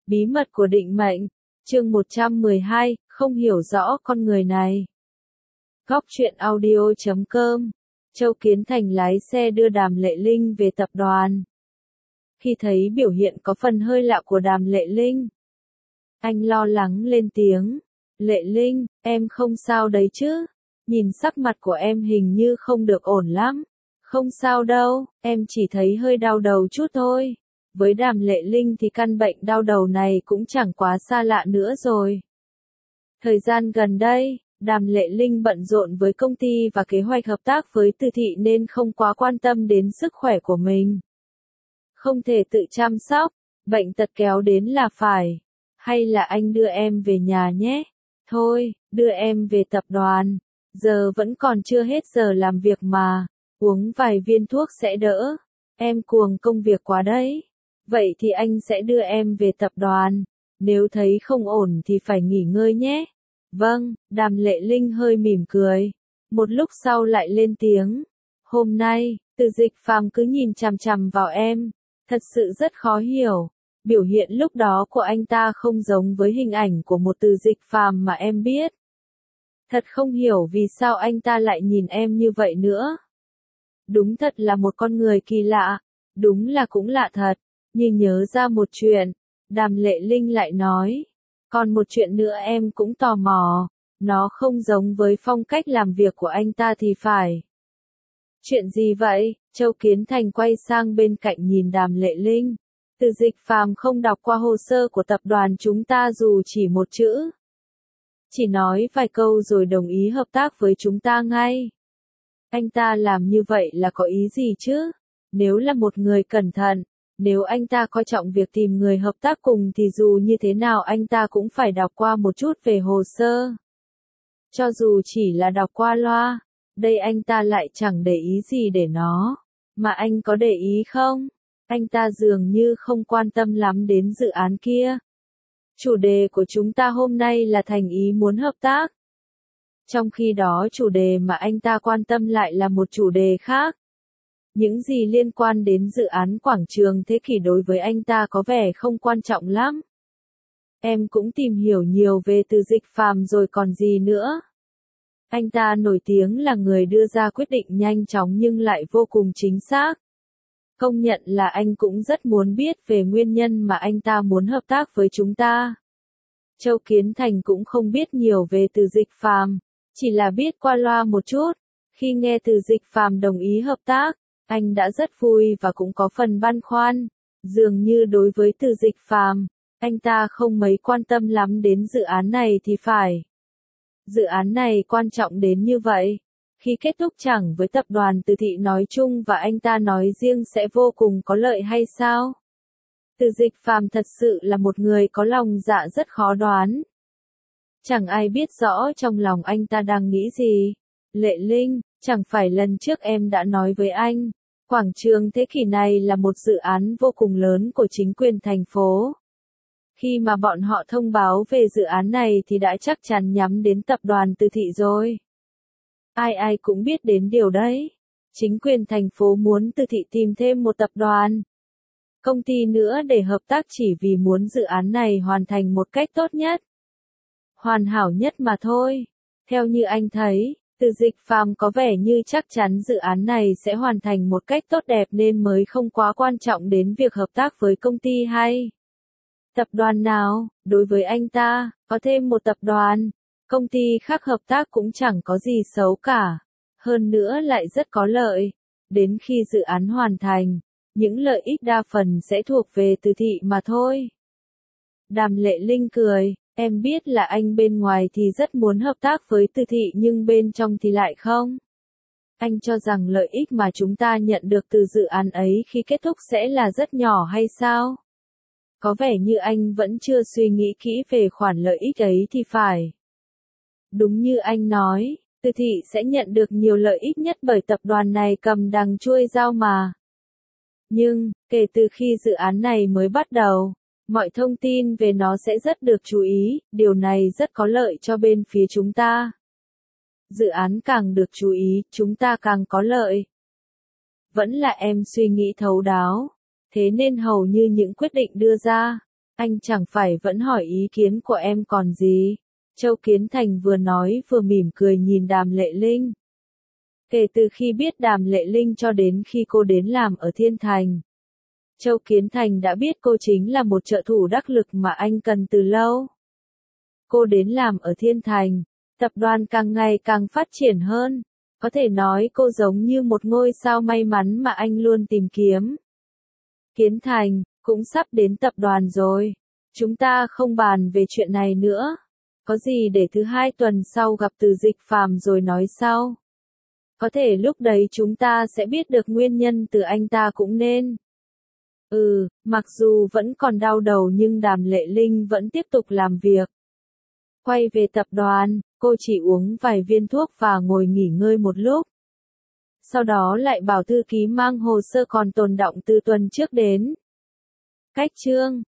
Bí mật của định mệnh, chương 112, không hiểu rõ con người này. Góc truyện audio.com. Châu Kiến Thành lái xe đưa Đàm Lệ Linh về tập đoàn. Khi thấy biểu hiện có phần hơi lạ của Đàm Lệ Linh, anh lo lắng lên tiếng. Lệ Linh, em không sao đấy chứ? Nhìn sắc mặt của em hình như không được ổn lắm. Không sao đâu, em chỉ thấy hơi đau đầu chút thôi. Với Đàm Lệ Linh thì căn bệnh đau đầu này cũng chẳng quá xa lạ nữa rồi. Thời gian gần đây, Đàm Lệ Linh bận rộn với công ty và kế hoạch hợp tác với Từ Thị nên không quá quan tâm đến sức khỏe của mình. Không thể tự chăm sóc, bệnh tật kéo đến là phải. Hay là anh đưa em về nhà nhé? Thôi, đưa em về tập đoàn. Giờ vẫn còn chưa hết giờ làm việc mà. Uống vài viên thuốc sẽ đỡ. Em cuồng công việc quá đấy. Vậy thì anh sẽ đưa em về tập đoàn. Nếu thấy không ổn thì phải nghỉ ngơi nhé. Vâng, Đàm Lệ Linh hơi mỉm cười. Một lúc sau lại lên tiếng. Hôm nay, Từ Dịch Phàm cứ nhìn chằm chằm vào em. Thật sự rất khó hiểu. Biểu hiện lúc đó của anh ta không giống với hình ảnh của một Từ Dịch Phàm mà em biết. Thật không hiểu vì sao anh ta lại nhìn em như vậy nữa. Đúng thật là một con người kỳ lạ. Đúng là cũng lạ thật. Nhưng nhớ ra một chuyện, Đàm Lệ Linh lại nói. Còn một chuyện nữa em cũng tò mò. Nó không giống với phong cách làm việc của anh ta thì phải. Chuyện gì vậy? Châu Kiến Thành quay sang bên cạnh nhìn Đàm Lệ Linh. Từ Dịch Phàm không đọc qua hồ sơ của tập đoàn chúng ta dù chỉ một chữ. Chỉ nói vài câu rồi đồng ý hợp tác với chúng ta ngay. Anh ta làm như vậy là có ý gì chứ? Nếu là một người cẩn thận, nếu anh ta coi trọng việc tìm người hợp tác cùng thì dù như thế nào anh ta cũng phải đọc qua một chút về hồ sơ. Cho dù chỉ là đọc qua loa, đây anh ta lại chẳng để ý gì để nó. Mà anh có để ý không? Anh ta dường như không quan tâm lắm đến dự án kia. Chủ đề của chúng ta hôm nay là thành ý muốn hợp tác. Trong khi đó chủ đề mà anh ta quan tâm lại là một chủ đề khác. Những gì liên quan đến dự án quảng trường thế kỷ đối với anh ta có vẻ không quan trọng lắm. Em cũng tìm hiểu nhiều về Từ Dịch Phàm rồi còn gì nữa. Anh ta nổi tiếng là người đưa ra quyết định nhanh chóng nhưng lại vô cùng chính xác. Công nhận là anh cũng rất muốn biết về nguyên nhân mà anh ta muốn hợp tác với chúng ta. Châu Kiến Thành cũng không biết nhiều về Từ Dịch Phàm, chỉ là biết qua loa một chút. Khi nghe Từ Dịch Phàm đồng ý hợp tác, anh đã rất vui và cũng có phần băn khoăn. Dường như đối với Từ Dịch Phàm, anh ta không mấy quan tâm lắm đến dự án này thì phải. Dự án này quan trọng đến như vậy. Khi kết thúc chẳng với tập đoàn Từ Thị nói chung và anh ta nói riêng sẽ vô cùng có lợi hay sao? Từ Dịch Phàm thật sự là một người có lòng dạ rất khó đoán. Chẳng ai biết rõ trong lòng anh ta đang nghĩ gì. Lệ Linh, chẳng phải lần trước em đã nói với anh, quảng trường thế kỷ này là một dự án vô cùng lớn của chính quyền thành phố. Khi mà bọn họ thông báo về dự án này thì đã chắc chắn nhắm đến tập đoàn Từ Thị rồi. Ai cũng biết đến điều đấy. Chính quyền thành phố muốn Từ Thị tìm thêm một tập đoàn, công ty nữa để hợp tác chỉ vì muốn dự án này hoàn thành một cách tốt nhất. Hoàn hảo nhất mà thôi. Theo như anh thấy, Từ Dịch Phàm có vẻ như chắc chắn dự án này sẽ hoàn thành một cách tốt đẹp nên mới không quá quan trọng đến việc hợp tác với công ty hay tập đoàn nào. Đối với anh ta, có thêm một tập đoàn, công ty khác hợp tác cũng chẳng có gì xấu cả. Hơn nữa lại rất có lợi. Đến khi dự án hoàn thành, những lợi ích đa phần sẽ thuộc về Từ Thị mà thôi. Đàm Lệ Linh cười, em biết là anh bên ngoài thì rất muốn hợp tác với Từ Thị nhưng bên trong thì lại không. Anh cho rằng lợi ích mà chúng ta nhận được từ dự án ấy khi kết thúc sẽ là rất nhỏ hay sao? Có vẻ như anh vẫn chưa suy nghĩ kỹ về khoản lợi ích ấy thì phải. Đúng như anh nói, Từ Thị sẽ nhận được nhiều lợi ích nhất bởi tập đoàn này cầm đằng chuôi dao mà. Nhưng, kể từ khi dự án này mới bắt đầu, mọi thông tin về nó sẽ rất được chú ý, điều này rất có lợi cho bên phía chúng ta. Dự án càng được chú ý, chúng ta càng có lợi. Vẫn là em suy nghĩ thấu đáo, thế nên hầu như những quyết định đưa ra, Anh chẳng phải vẫn hỏi ý kiến của em còn gì. Châu Kiến Thành vừa nói vừa mỉm cười nhìn Đàm Lệ Linh. Kể từ khi biết Đàm Lệ Linh cho đến khi cô đến làm ở Thiên Thành, Châu Kiến Thành đã biết cô chính là một trợ thủ đắc lực mà anh cần từ lâu. Cô đến làm ở Thiên Thành, tập đoàn càng ngày càng phát triển hơn. Có thể nói cô giống như một ngôi sao may mắn mà anh luôn tìm kiếm. Kiến Thành, cũng sắp đến tập đoàn rồi. Chúng ta không bàn về chuyện này nữa. Có gì để thứ 2 tuần sau gặp Từ Dịch Phàm rồi nói sau. Có thể lúc đấy chúng ta sẽ biết được nguyên nhân từ anh ta cũng nên. Mặc dù vẫn còn đau đầu nhưng Đàm Lệ Linh vẫn tiếp tục làm việc. Quay về tập đoàn, cô chỉ uống vài viên thuốc và ngồi nghỉ ngơi một lúc. Sau đó lại bảo thư ký mang hồ sơ còn tồn đọng từ tuần trước đến. Cách chương